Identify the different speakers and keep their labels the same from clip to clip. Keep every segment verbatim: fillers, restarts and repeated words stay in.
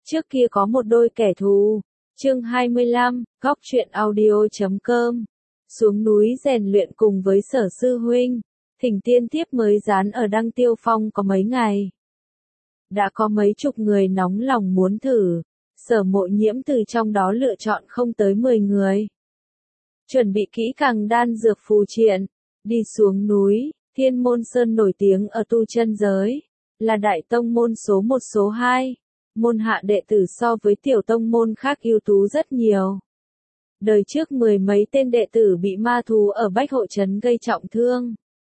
Speaker 1: Trước kia có một đôi kẻ thù. Chương hai mươi lăm, góc truyện audio chấm com. Xuống núi rèn luyện cùng với Sở sư huynh. Thỉnh tiên tiếp mới dán ở Đăng Tiêu Phong có mấy ngày. Đã có mấy chục người nóng lòng muốn thử. Sở Mộ Nhiễm từ trong đó lựa chọn không tới mười người. Chuẩn bị kỹ càng đan dược phù triện. Đi xuống núi, Thiên Môn Sơn nổi tiếng ở tu chân giới. Là đại tông môn số một số hai. Môn hạ đệ tử so với tiểu tông môn khác ưu tú rất nhiều. Đời trước mười mấy tên đệ tử bị ma thú ở Bách Hộ Trấn gây trọng thương.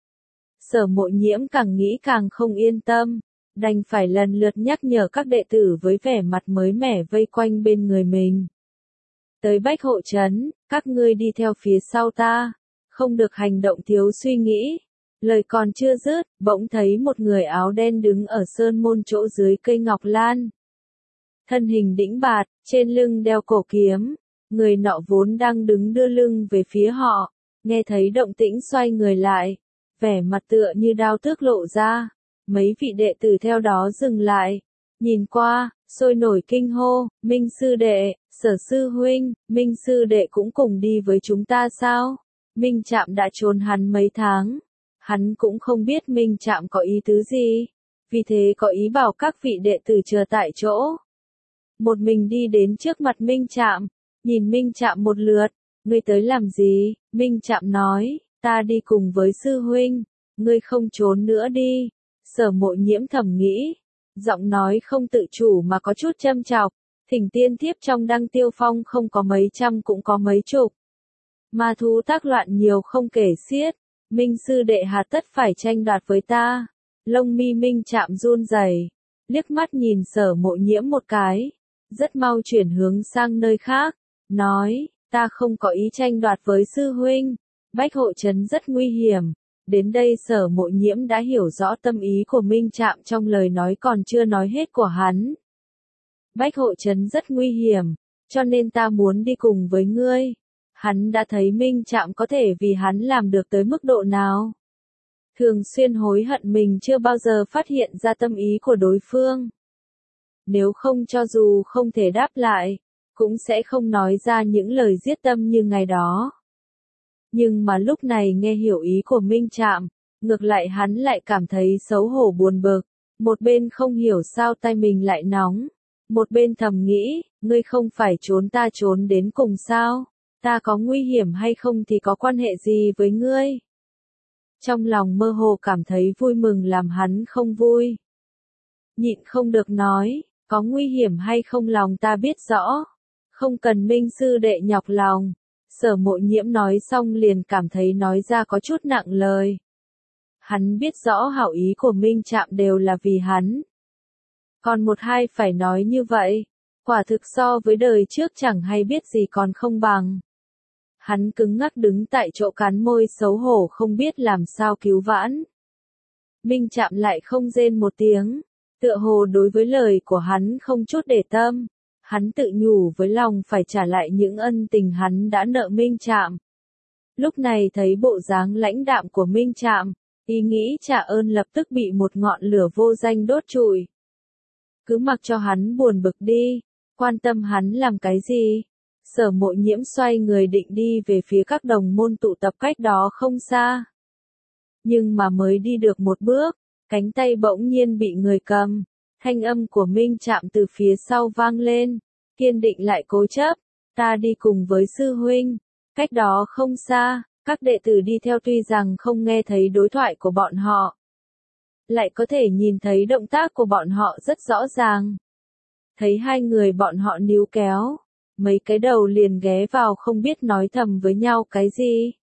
Speaker 1: Sở Mộ Nhiễm càng nghĩ càng không yên tâm, đành phải lần lượt nhắc nhở các đệ tử với vẻ mặt mới mẻ vây quanh bên người mình. Tới Bách Hộ Trấn, các ngươi đi theo phía sau ta, không được hành động thiếu suy nghĩ. Lời còn chưa dứt, bỗng thấy một người áo đen đứng ở sơn môn chỗ dưới cây ngọc lan. Thân hình đĩnh bạt, trên lưng đeo cổ kiếm, người nọ vốn đang đứng đưa lưng về phía họ, nghe thấy động tĩnh xoay người lại, vẻ mặt tựa như đao tước lộ ra, mấy vị đệ tử theo đó dừng lại, nhìn qua, sôi nổi kinh hô, Minh sư đệ, Sở sư huynh, Minh sư đệ cũng cùng đi với chúng ta sao? Minh Trạm đã trốn hắn mấy tháng, hắn cũng không biết Minh Trạm có ý tứ gì, vì thế có ý bảo các vị đệ tử chờ tại chỗ. Một mình đi đến trước mặt Minh Trạm, nhìn Minh Trạm một lượt, ngươi tới làm gì? Minh Trạm nói, ta đi cùng với sư huynh, ngươi không trốn nữa đi. Sở Mộ Nhiễm thầm nghĩ, giọng nói không tự chủ mà có chút châm chọc, thỉnh tiên thiếp trong Đăng Tiêu Phong không có mấy trăm cũng có mấy chục. Ma thú tác loạn nhiều không kể xiết, Minh sư đệ hà tất phải tranh đoạt với ta. Lông mi Minh Trạm run rẩy, liếc mắt nhìn Sở Mộ Nhiễm một cái, rất mau chuyển hướng sang nơi khác, nói, ta không có ý tranh đoạt với sư huynh, Bách Hộ Trấn rất nguy hiểm. Đến đây Sở Mộ Nhiễm đã hiểu rõ tâm ý của Minh Trạm trong lời nói còn chưa nói hết của hắn. Bách Hộ Trấn rất nguy hiểm, cho nên ta muốn đi cùng với ngươi. Hắn đã thấy Minh Trạm có thể vì hắn làm được tới mức độ nào. Thường xuyên hối hận mình chưa bao giờ phát hiện ra tâm ý của đối phương. Nếu không cho dù không thể đáp lại, cũng sẽ không nói ra những lời giết tâm như ngày đó. Nhưng mà lúc này nghe hiểu ý của Minh Trạm, ngược lại hắn lại cảm thấy xấu hổ buồn bực, một bên không hiểu sao tay mình lại nóng, một bên thầm nghĩ, ngươi không phải trốn ta trốn đến cùng sao, ta có nguy hiểm hay không thì có quan hệ gì với ngươi. Trong lòng mơ hồ cảm thấy vui mừng làm hắn không vui. Nhịn không được nói, có nguy hiểm hay không lòng ta biết rõ, không cần Minh sư đệ nhọc lòng. Sở Mộ Nhiễm nói xong liền cảm thấy nói ra có chút nặng lời. Hắn biết rõ hảo ý của Minh Trạm đều là vì hắn. Còn một hai phải nói như vậy, quả thực so với đời trước chẳng hay biết gì còn không bằng. Hắn cứng ngắc đứng tại chỗ cắn môi xấu hổ không biết làm sao cứu vãn. Minh Trạm lại không rên một tiếng, tựa hồ đối với lời của hắn không chút để tâm. Hắn tự nhủ với lòng phải trả lại những ân tình hắn đã nợ Minh Trạm. Lúc này thấy bộ dáng lãnh đạm của Minh Trạm, ý nghĩ trả ơn lập tức bị một ngọn lửa vô danh đốt trụi. Cứ mặc cho hắn buồn bực đi, quan tâm hắn làm cái gì? Sở Mộ Nhiễm xoay người định đi về phía các đồng môn tụ tập cách đó không xa. Nhưng mà mới đi được một bước, cánh tay bỗng nhiên bị người cầm. Thanh âm của Minh Trạm từ phía sau vang lên, kiên định lại cố chấp, ta đi cùng với sư huynh. Cách đó không xa, các đệ tử đi theo tuy rằng không nghe thấy đối thoại của bọn họ, lại có thể nhìn thấy động tác của bọn họ rất rõ ràng. Thấy hai người bọn họ níu kéo, mấy cái đầu liền ghé vào không biết nói thầm với nhau cái gì.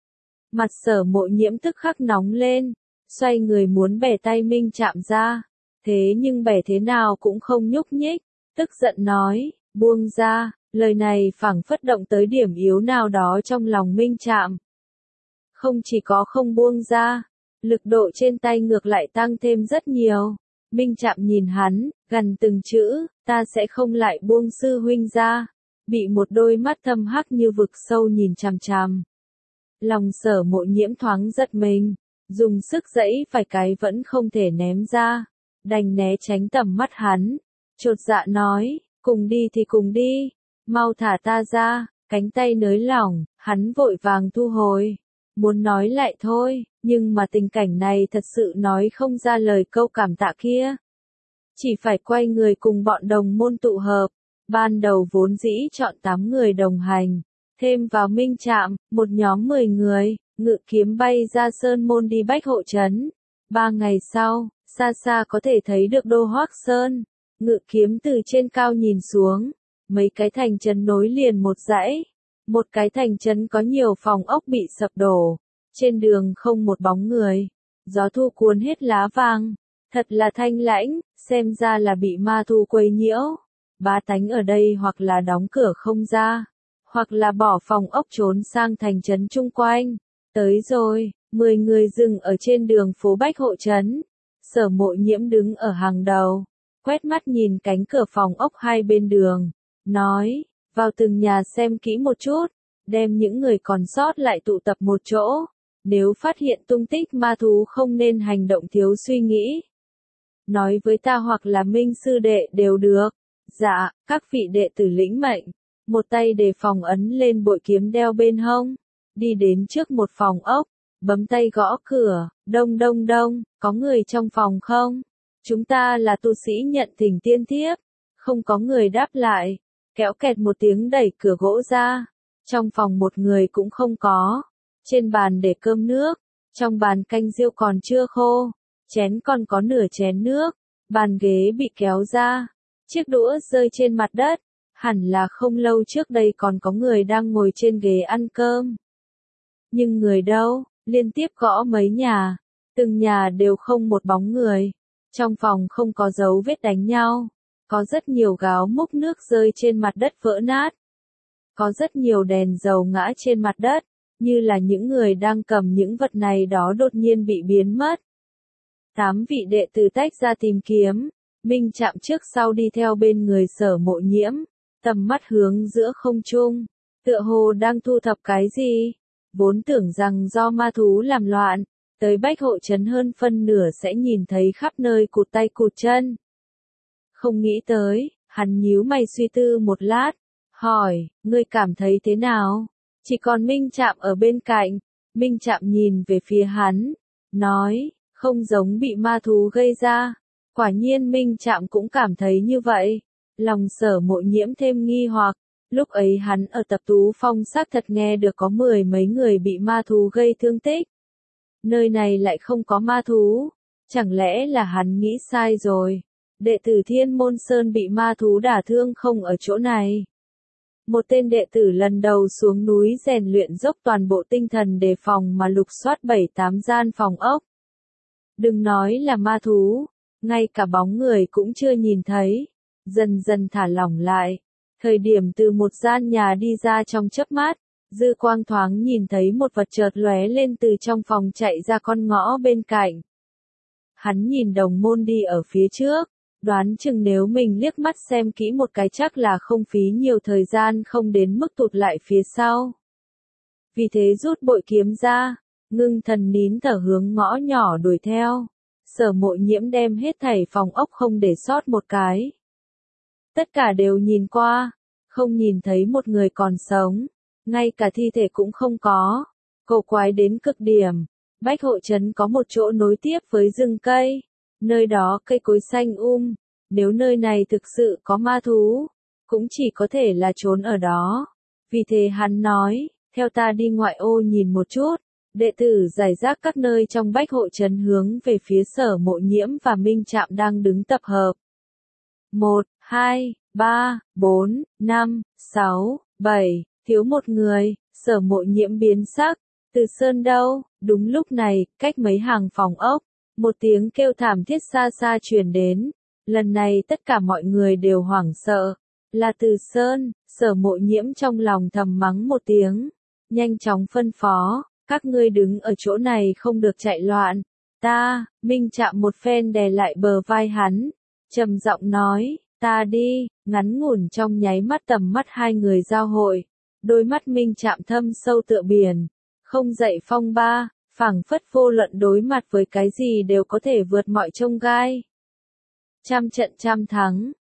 Speaker 1: Mặt Sở Mộ Nhiễm tức khắc nóng lên, xoay người muốn bẻ tay Minh Trạm ra. Thế nhưng bẻ thế nào cũng không nhúc nhích, tức giận nói, buông ra, lời này phảng phất động tới điểm yếu nào đó trong lòng Minh Trạm. Không chỉ có không buông ra, lực độ trên tay ngược lại tăng thêm rất nhiều. Minh Trạm nhìn hắn, gần từng chữ, ta sẽ không lại buông sư huynh ra, bị một đôi mắt thâm hắc như vực sâu nhìn chằm chằm. Lòng Sở Mộ Nhiễm thoáng giật mình, dùng sức giãy vài cái vẫn không thể ném ra. Đành né tránh tầm mắt hắn, chột dạ nói, cùng đi thì cùng đi, mau thả ta ra, cánh tay nới lỏng, hắn vội vàng thu hồi. Muốn nói lại thôi, nhưng mà tình cảnh này thật sự nói không ra lời câu cảm tạ kia. Chỉ phải quay người cùng bọn đồng môn tụ hợp. Ban đầu vốn dĩ chọn tám người đồng hành, thêm vào Minh Trạm, một nhóm mười người, ngự kiếm bay ra sơn môn đi Bách Hộ Trấn. Ba ngày sau, xa xa có thể thấy được đô Hoắc Sơn, ngự kiếm từ trên cao nhìn xuống, mấy cái thành trấn nối liền một dãy. Một cái thành trấn có nhiều phòng ốc bị sập đổ, trên đường không một bóng người, gió thu cuốn hết lá vàng, thật là thanh lãnh, xem ra là bị ma thu quấy nhiễu. Bá tánh ở đây hoặc là đóng cửa không ra, hoặc là bỏ phòng ốc trốn sang thành trấn chung quanh. Tới rồi, mười người dừng ở trên đường phố Bách Hộ Trấn. Sở Mộ Nhiễm đứng ở hàng đầu, quét mắt nhìn cánh cửa phòng ốc hai bên đường, nói, vào từng nhà xem kỹ một chút, đem những người còn sót lại tụ tập một chỗ. Nếu phát hiện tung tích ma thú không nên hành động thiếu suy nghĩ. Nói với ta hoặc là Minh sư đệ đều được. Dạ, các vị đệ tử lĩnh mệnh. Một tay đề phòng ấn lên bội kiếm đeo bên hông. Đi đến trước một phòng ốc, bấm tay gõ cửa, đông đông đông, có người trong phòng không? Chúng ta là tu sĩ nhận thỉnh tiên thiếp. Không có người đáp lại. Kéo kẹt một tiếng đẩy cửa gỗ ra. Trong phòng một người cũng không có. Trên bàn để cơm nước. Trong bàn canh riêu còn chưa khô. Chén còn có nửa chén nước. Bàn ghế bị kéo ra. Chiếc đũa rơi trên mặt đất. Hẳn là không lâu trước đây còn có người đang ngồi trên ghế ăn cơm. Nhưng người đâu? Liên tiếp gõ mấy nhà. Từng nhà đều không một bóng người. Trong phòng không có dấu vết đánh nhau. Có rất nhiều gáo múc nước rơi trên mặt đất vỡ nát. Có rất nhiều đèn dầu ngã trên mặt đất, như là những người đang cầm những vật này đó đột nhiên bị biến mất. Tám vị đệ tử tách ra tìm kiếm, Minh Trạm trước sau đi theo bên người Sở Mộ Nhiễm, tầm mắt hướng giữa không trung, tựa hồ đang thu thập cái gì. Vốn tưởng rằng do ma thú làm loạn, tới Bách Hộ Trấn hơn phân nửa sẽ nhìn thấy khắp nơi cụt tay cụt chân. Không nghĩ tới, hắn nhíu mày suy tư một lát, hỏi, ngươi cảm thấy thế nào? Chỉ còn Minh Trạm ở bên cạnh, Minh Trạm nhìn về phía hắn, nói, không giống bị ma thú gây ra. Quả nhiên Minh Trạm cũng cảm thấy như vậy. Lòng Sở Mộ Nhiễm thêm nghi hoặc, lúc ấy hắn ở Tập Tú Phong xác thật nghe được có mười mấy người bị ma thú gây thương tích. Nơi này lại không có ma thú, chẳng lẽ là hắn nghĩ sai rồi? Đệ tử Thiên Môn Sơn bị ma thú đả thương không ở chỗ này. Một tên đệ tử lần đầu xuống núi rèn luyện dốc toàn bộ tinh thần đề phòng mà lục soát bảy tám gian phòng ốc. Đừng nói là ma thú, ngay cả bóng người cũng chưa nhìn thấy. Dần dần thả lỏng lại. Thời điểm từ một gian nhà đi ra trong chớp mắt, dư quang thoáng nhìn thấy một vật chợt lóe lên từ trong phòng chạy ra con ngõ bên cạnh. Hắn nhìn đồng môn đi ở phía trước. Đoán chừng nếu mình liếc mắt xem kỹ một cái chắc là không phí nhiều thời gian không đến mức tụt lại phía sau. Vì thế rút bội kiếm ra, ngưng thần nín thở hướng ngõ nhỏ đuổi theo. Sở Mộ Nhiễm đem hết thảy phòng ốc không để sót một cái. Tất cả đều nhìn qua, không nhìn thấy một người còn sống, ngay cả thi thể cũng không có. Cổ quái đến cực điểm. Bách Hộ Trấn có một chỗ nối tiếp với rừng cây. Nơi đó cây cối xanh um, nếu nơi này thực sự có ma thú, cũng chỉ có thể là trốn ở đó. Vì thế hắn nói, theo ta đi ngoại ô nhìn một chút. Đệ tử giải rác các nơi trong Bách Hộ Trấn hướng về phía Sở Mộ Nhiễm và Minh Trạm đang đứng tập hợp. Một, hai, ba, bốn, năm, sáu, bảy, thiếu một người. Sở Mộ Nhiễm biến sắc. Từ Sơn đâu? Đúng lúc này, cách mấy hàng phòng ốc, một tiếng kêu thảm thiết xa xa truyền đến. Lần này tất cả mọi người đều hoảng sợ. Là Từ Sơn. Sở Mộ Nhiễm trong lòng thầm mắng một tiếng, nhanh chóng phân phó, các ngươi đứng ở chỗ này không được chạy loạn. Ta, Minh Trạm một phen đè lại bờ vai hắn, trầm giọng nói, ta đi. Ngắn ngủn trong nháy mắt tầm mắt hai người giao hội, đôi mắt Minh Trạm thâm sâu tựa biển, không dậy phong ba, phảng phất vô luận đối mặt với cái gì đều có thể vượt mọi chông gai. Trăm trận trăm thắng,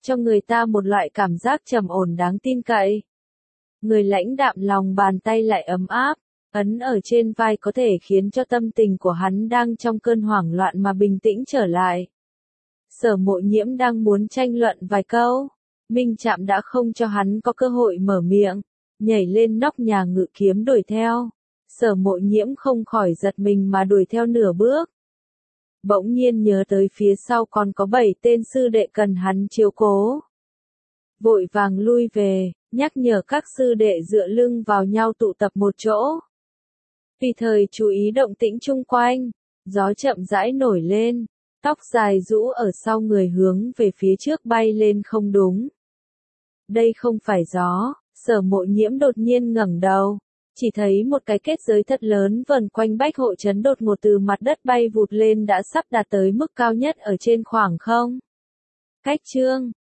Speaker 1: cho người ta một loại cảm giác trầm ổn đáng tin cậy. Người lãnh đạm lòng bàn tay lại ấm áp, ấn ở trên vai có thể khiến cho tâm tình của hắn đang trong cơn hoảng loạn mà bình tĩnh trở lại. Sở Mộ Nhiễm đang muốn tranh luận vài câu, Minh Trạm đã không cho hắn có cơ hội mở miệng, nhảy lên nóc nhà ngự kiếm đuổi theo. Sở Mộ Nhiễm không khỏi giật mình mà đuổi theo nửa bước. Bỗng nhiên nhớ tới phía sau còn có bảy tên sư đệ cần hắn chiếu cố. Vội vàng lui về, nhắc nhở các sư đệ dựa lưng vào nhau tụ tập một chỗ. Tùy thời chú ý động tĩnh chung quanh, gió chậm rãi nổi lên, tóc dài rũ ở sau người hướng về phía trước bay lên không đúng. Đây không phải gió, Sở Mộ Nhiễm đột nhiên ngẩng đầu, chỉ thấy một cái kết giới thật lớn vần quanh bách hộ trấn đột ngột từ mặt đất bay vụt lên đã sắp đạt tới mức cao nhất ở trên khoảng không. Cách chương